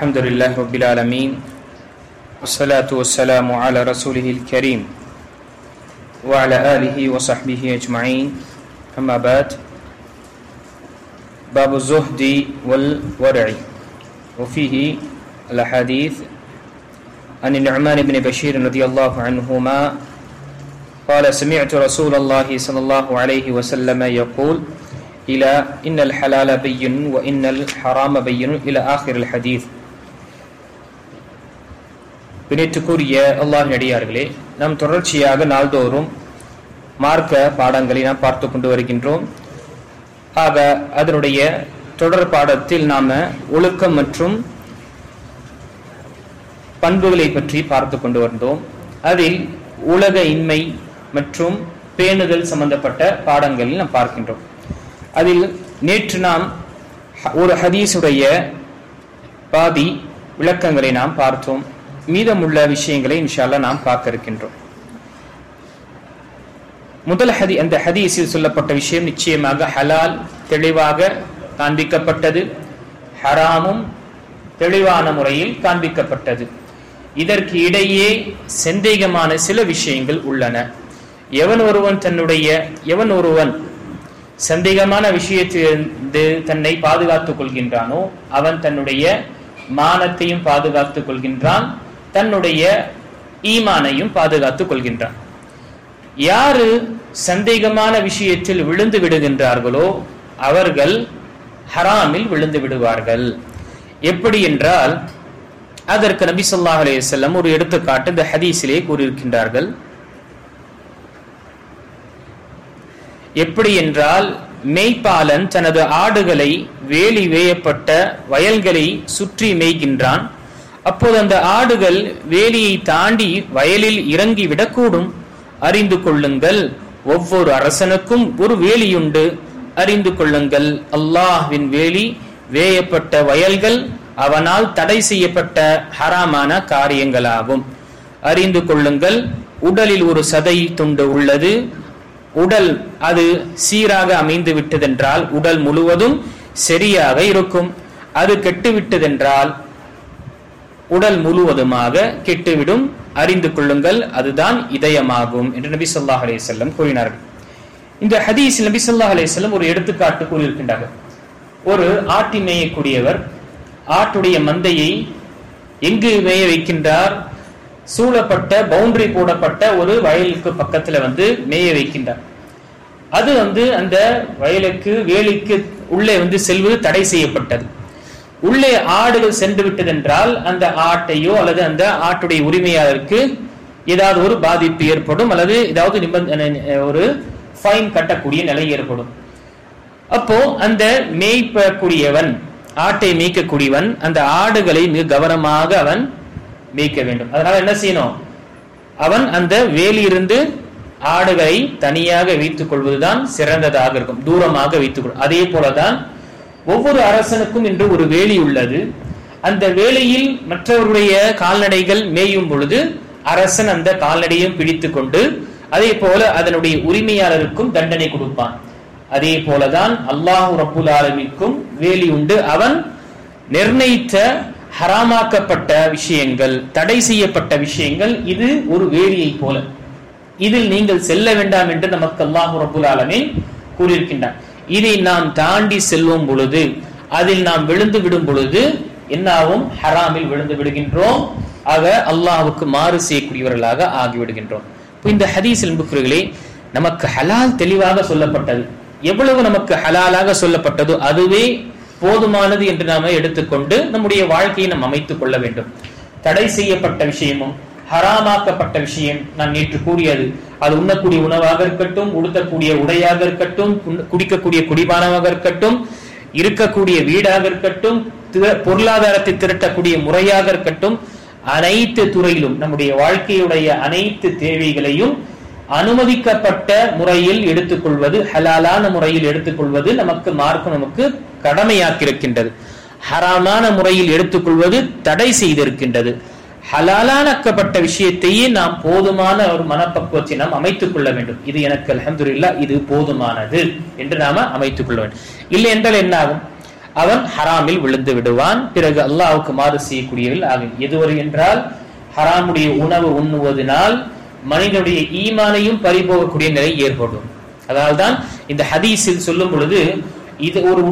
الحمد لله رب العالمين والصلاة والسلام على رسوله الكريم وعلى آله وصحبه أجمعين أما بعد باب الزهد والورع وفيه الأحاديث عن النعمان بن بشير رضي الله عنهما قال سمعت رسول الله صلى الله عليه وسلم يقول إلى إن الحلال بين وإن الحرام بين إلى آخر الحديث. பிணைத்துக்குரிய அல்லாஹ்வின் அடியார்களே, நாம் தொடர்ச்சியாக நாள்தோறும் மார்க்க பாடங்களை நாம் பார்த்து கொண்டு வருகின்றோம். ஆக அதனுடைய தொடர் பாடத்தில் நாம ஒழுக்கம் மற்றும் பண்புகளை பற்றி பார்த்து கொண்டு வந்தோம். அதில் உலக இன்மை மற்றும் பேணுதல் சம்பந்தப்பட்ட பாடங்களில் நாம் பார்க்கின்றோம். அதில் நேற்று நாம் ஒரு ஹதீஸுடைய பாதி விளக்கங்களை நாம் பார்த்தோம். மீதமுள்ள விஷயங்களை இன்ஷா அல்லாஹ் நாம் பார்க்க இருக்கின்றோம். முதல் அந்த ஹதீஸில் சொல்லப்பட்ட விஷயம் நிச்சயமாக ஹலால் தெளிவாக காண்பிக்கப்பட்டது, ஹராமும் தெளிவான முறையில் காண்பிக்கப்பட்டது. இதற்கு இடையே சந்தேகமான சில விஷயங்கள் உள்ளன. எவன் ஒருவன் சந்தேகமான விஷயத்திலிருந்து தன்னை பாதுகாத்துக் கொள்கின்றானோ அவன் தன்னுடைய மானத்தையும் பாதுகாத்துக் கொள்கின்றான், தன்னுடைய ஈமானையும் பாதுகாத்துக் கொள்கின்றான். யாரு சந்தேகமான விஷயத்தில் விழுந்து விடுகின்றார்களோ அவர்கள் ஹராமில் விழுந்து விடுவார்கள். எப்படி என்றால், அதற்கு நபி ஸல்லல்லாஹு அலைஹி வஸல்லம் ஒரு எடுத்துக்காட்டு இந்த ஹதீஸிலே கூறியிருக்கின்றார்கள். எப்படி என்றால், மேய்ப்பாளன் தனது ஆடுகளை வேலி வேயப்பட்ட வயல்களை சுற்றி மேய்கின்றான். அப்போது அந்த ஆடுகள் வேலியை தாண்டி வயலில் இறங்கி விடக்கூடும். அறிந்து கொள்ளுங்கள், ஒவ்வொரு அரசனுக்கும் ஒரு வேலியுண்டு. அறிந்து கொள்ளுங்கள், அல்லாஹ்வின் வேலி வேயப்பட்ட வயல்கள் அவனால் தடை செய்யப்பட்ட ஹராமான காரியங்களாகும். அறிந்து கொள்ளுங்கள், உடலில் ஒரு சதை துண்டு உள்ளது. உடல் அது சீராக அமைந்து விட்டதென்றால் உடல் முழுவதும் சரியாக இருக்கும். அது கெட்டுவிட்டதென்றால் உடல் முழுவதுமாக கெட்டுவிடும். அறிந்து கொள்ளுங்கள், அதுதான் இதயமாகும் என்று நபி ஸல்லல்லாஹு அலைஹி வஸல்லம் கூறினார்கள். இந்த ஹதீஸில் நபி ஸல்லல்லாஹு அலைஹி வஸல்லம் ஒரு எடுத்துக்காட்டு கூறியிருக்கின்றார்கள். ஒரு ஆட்டி மேயக்கூடியவர் ஆட்டுடைய மந்தையை எங்கு மேய வைக்கின்றார்? சூழப்பட்ட பவுண்டரி போடப்பட்ட ஒரு வயலுக்கு பக்கத்துல மேய வைக்கின்றார். அது அந்த வயலுக்கு வேலிக்கு உள்ளே செல்வது தடை செய்யப்பட்டது. உள்ளே ஆடுகள் சென்று விட்டதென்றால் அந்த ஆட்டையோ அல்லது அந்த ஆட்டுடைய உரிமையாளருக்கு ஏதாவது ஒரு பாதிப்பு ஏற்படும், அல்லது ஏதாவது ஒரு ஃபைன் கட்டக்கூடிய நிலை ஏற்படும். அப்போ அந்த மேய்க்கக்கூடியவன், ஆட்டை மேய்க்கக்கூடியவன் அந்த ஆடுகளை மிக கவனமாக அவன் மேய்க்க வேண்டும். அதனால என்ன செய்யணும்? அவன் அந்த வேலியிலிருந்து ஆடுகளை தனியாக வைத்துக் கொள்வதுதான் சிறந்ததாக இருக்கும், தூரமாக வைத்துக் கொள்வது. அதே போலதான் ஒவ்வொரு அரசனுக்கும் என்று ஒரு வேலி உள்ளது. அந்த வேலையில் மற்றவருடைய கால்நடைகள் மேயும் பொழுது அரசன் அந்த கால்நடையும் பிடித்து கொண்டு அதே போல அதனுடைய உரிமையாளருக்கும் தண்டனை கொடுப்பான். அதே போலதான் அல்லாஹ் ரப்புல் ஆலமீனுக்கும் வேலி உண்டு. அவன் நிர்ணயித்த ஹராமாக்கப்பட்ட விஷயங்கள், தடை செய்யப்பட்ட விஷயங்கள், இது ஒரு வேலியை போல, இதில் நீங்கள் செல்ல வேண்டாம் என்று நமக்கு அல்லாஹ் ரப்புல் ஆலமீன் கூறியிருக்கின்றான். இதை நாம் தாண்டி செல்லும் பொழுது, அதில் நாம் விழுந்து விடும் பொழுது என்னாவும் ஹராமில் விழுந்து விடுகின்றோம். ஆக அல்லாஹ்வுக்கு மாறு செய்யக்கூடியவர்களாக ஆகிவிடுகின்றோம். இந்த ஹதீஸ் அன்புக்குரியவர்களே, நமக்கு ஹலால் தெளிவாக சொல்லப்பட்டது. எவ்வளவு நமக்கு ஹலாலாக சொல்லப்பட்டதோ அதுவே போதுமானது என்று நாம எடுத்துக்கொண்டு நம்முடைய வாழ்க்கையை நாம் அமைத்துக் கொள்ள வேண்டும். தடை செய்யப்பட்ட விஷயமும் ஹராமாக்கப்பட்ட விஷயம் நான் நேற்று கூறியது, அது உண்ணக்கூடிய உணவாக இருக்கட்டும், உடுத்தக்கூடிய உடையாக இருக்கட்டும், குடிக்கக்கூடிய குடிபானமாக இருக்கட்டும், இருக்கக்கூடிய வீடாக இருக்கட்டும், பொருளாதாரத்தை திரட்டக்கூடிய முறையாக இருக்கட்டும், அனைத்து துறையிலும் நம்முடைய வாழ்க்கையுடைய அனைத்து தேவைகளையும் அனுமதிக்கப்பட்ட முறையில் எடுத்துக்கொள்வது, ஹலாலான முறையில் எடுத்துக்கொள்வது நமக்கு மார்க்கம் நமக்கு கடமையாக்கியிருக்கின்றது. ஹராமான முறையில் எடுத்துக்கொள்வது தடை செய்திருக்கின்றது. ஹலாலானக்கப்பட்ட விஷயத்தையே நாம் போதுமான ஒரு மனப்பக்குவத்தை நாம் அமைத்துக் கொள்ள வேண்டும். இது எனக்கு அல்ஹம்துலில்லாஹ் இது போதுமானது என்று நாம அமைத்துக் கொள்ள வேண்டும். இல்லை என்றால் என்ன ஆகும்? அவன் ஹராமில் விழுந்து விடுவான். பிறகு அல்லாஹ்வுக்கு மாறு செய்யக்கூடியவர்கள் ஆகும். எதுவரை என்றால் ஹராமுடைய உணவு உண்ணுவதனால் மனிதனுடைய ஈமானையும் பறிபோகக்கூடிய நிலை ஏற்படும். அதனால்தான் இந்த ஹதீஸில் சொல்லும் பொழுது இது ஒரு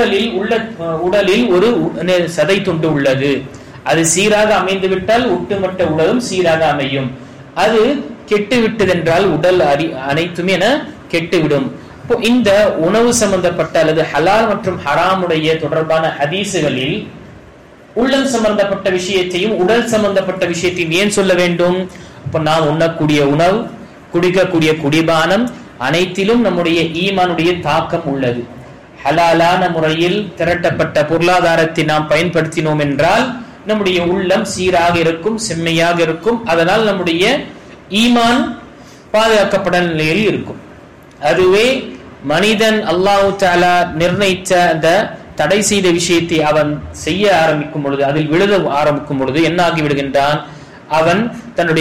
உடலில் ஒரு சதை துண்டு உள்ளது, அது சீராக அமைந்து விட்டால் ஒட்டுமொத்த உடலும் சீராக அமையும். அது கெட்டு விட்டதென்றால் உடல் அனைத்துமே என கெட்டுவிடும். இந்த உணவு சம்பந்தப்பட்ட அல்லது ஹலால் மற்றும் ஹராமுடைய தொடர்பான ஹதீசுகளில் உள்ளம் சம்பந்தப்பட்ட விஷயத்தையும் உடல் சம்பந்தப்பட்ட விஷயத்தையும் ஏன் சொல்ல வேண்டும்? இப்ப நாம் உண்ணக்கூடிய உணவு, குடிக்கக்கூடிய குடிபானம் அனைத்திலும் நம்முடைய ஈமானுடைய தாக்கம் உள்ளது. ஹலாலான முறையில் திரட்டப்பட்ட பொருளாதாரத்தை நாம் பயன்படுத்தினோம் என்றால் நம்முடைய உள்ளம் சீராக இருக்கும், செம்மையாக இருக்கும். அதனால் நம்முடைய ஈமான் பாதுகாக்கப்பட நிலையில் இருக்கும். அதுவே மனிதன் அல்லாஹ் தஆலா நிர்ணயித்த அந்த தடை செய்த விஷயத்தை அவன் செய்ய ஆரம்பிக்கும் பொழுது, அதில் விழுத ஆரம்பிக்கும் பொழுது என்ன ஆகி விடுகின்றான்? அவன் தன்னுடைய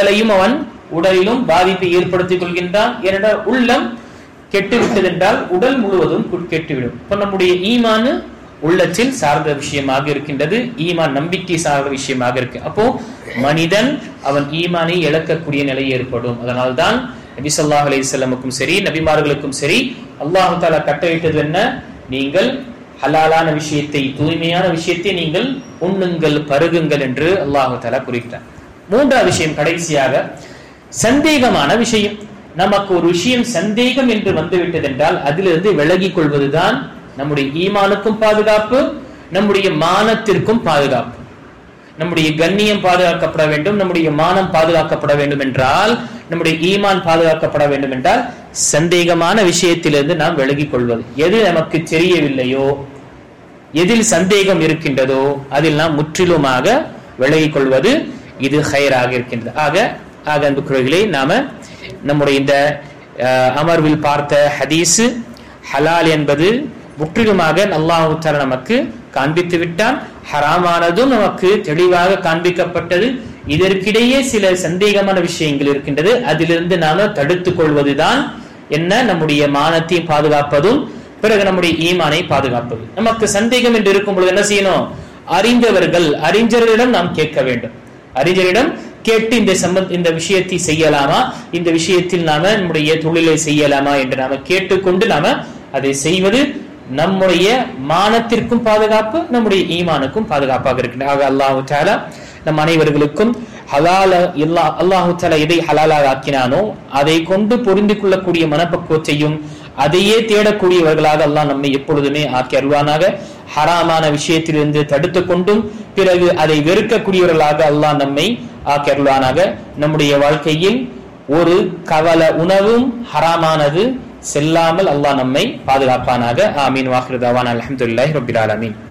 உடலிலும் பாதிப்பை ஏற்படுத்திக் கொள்கின்றான். ஏனென்றால் உள்ளம் கெட்டுவிட்டது என்றால் உடல் முழுவதும் கெட்டுவிடும். இப்ப நம்முடைய ஈமான் உள்ளத்தில் சார்ந்த விஷயமாக இருக்கின்றது, ஈமான் நம்பிக்கை சார்ந்த விஷயமாக இருக்கு. அப்போ மனிதன் அவன் ஈமானை இழக்கக்கூடிய நிலை ஏற்படும். அதனால்தான் நபி ஸல்லல்லாஹு அலைஹி வஸல்லமுக்கும் சரி நபிமார்களுக்கும் சரி அல்லாஹ் தஆலா கட்டளையிட்டது என்ன? நீங்கள் ஹலாலான விஷயத்தை, தூய்மையான விஷயத்தை நீங்கள் உண்ணுங்கள், பருகுங்கள் என்று அல்லாஹ் தஆலா குறிப்பிட்டார். மூன்றாவது விஷயம், கடைசியாக சந்தேகமான விஷயம். நமக்கு ஒரு விஷயம் சந்தேகம் என்று வந்துவிட்டது என்றால் அதிலிருந்து விலகிக் கொள்வதுதான் நம்முடைய ஈமானுக்கும் பாதுகாப்பு, நம்முடைய மானத்திற்கும் பாதுகாப்பு. நம்முடைய கண்ணியம் பாதுகாக்கப்பட வேண்டும், நம்முடைய மானம் பாதுகாக்கப்பட வேண்டும் என்றால், நம்முடைய ஈமான் பாதுகாக்கப்பட வேண்டும் என்றால் சந்தேகமான விஷயத்திலிருந்து நாம் விலகிக் கொள்வது. எது நமக்கு தெரியவில்லையோ, எதில் சந்தேகம் இருக்கின்றதோ அதில் நாம் முற்றிலுமாக விலகிக் கொள்வது இது ஹைராக இருக்கின்றது. ஆக அன்புக்குரியவர்களே, நாம நம்முடைய இந்த அமர்வில் பார்த்த ஹதீஸ் ஹலால் என்பது முற்றிலுமாக அல்லாஹ் தஆலா நமக்கு காண்பித்து விட்டான். ஹராமானதும் நமக்கு தெளிவாக காண்பிக்கப்பட்டது. இதற்கிடையே சில சந்தேகமான விஷயங்கள் இருக்கின்றது. அதிலிருந்து நாம தடுத்துக் கொள்வதுதான் என்ன? நம்முடைய மானத்தையும் பாதுகாப்பதும், பிறகு நம்முடைய ஈமானை பாதுகாப்பது. நமக்கு சந்தேகம் என்று இருக்கும் பொழுது என்ன செய்யணும்? அறிஞர்களிடம் நாம் கேட்க வேண்டும். அறிஞரிடம் கேட்டு இந்த விஷயத்தை செய்யலாமா, இந்த விஷயத்தில் நாம நம்முடைய தொழிலை செய்யலாமா என்று நாம கேட்டுக்கொண்டு நாம அதை செய்வது நம்முடைய மானத்திற்கும் பாதுகாப்பு, நம்முடைய ஈமானுக்கும் பாதுகாப்பாக இருக்கின்றது. ஆக அல்லாஹ் தஆலா நம் அனைவர்களுக்கும் அல்லாஹ் தஆலா எதை ஹலாலாக ஆக்கினானோ அதை கொண்டு பொருந்திக் கொள்ளக்கூடிய மனப்பக்குவத்தையும் அதையே தேடக்கூடியவர்களாக அல்லாஹ் நம்மை எப்பொழுதுமே ஆக்கி அருள்வானாக. ஹராமான விஷயத்திலிருந்து தடுத்து கொண்டும் பிறகு அதை வெறுக்கக்கூடியவர்களாக அல்லாஹ் நம்மை ஆக்கி அருள்வானாக. நம்முடைய வாழ்க்கையில் ஒரு கவல உணவும் ஹராமானது செல்லாமல் அல்லாஹ் நம்மை பாதுகாப்பானாக. ஆமீன். வாஹிரு தஅவானா அல்ஹம்துலில்லாஹி ரப்பில் ஆலமீன்.